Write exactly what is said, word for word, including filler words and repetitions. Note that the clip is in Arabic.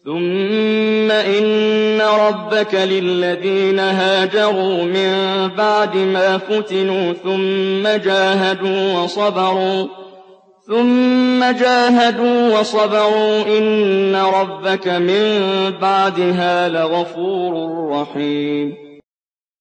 ثُمَّ إِنَّ رَبَّكَ لِلَّذِينَ هَاجَرُوا مِن بَعْدِ مَا فُتِنُوا ثُمَّ جَاهَدُوا وَصَبَرُوا ثُمَّ جاهدوا وصبروا إِنَّ رَبَّكَ مِن بَعْدِهَا لَغَفُورٌ رَّحِيمٌ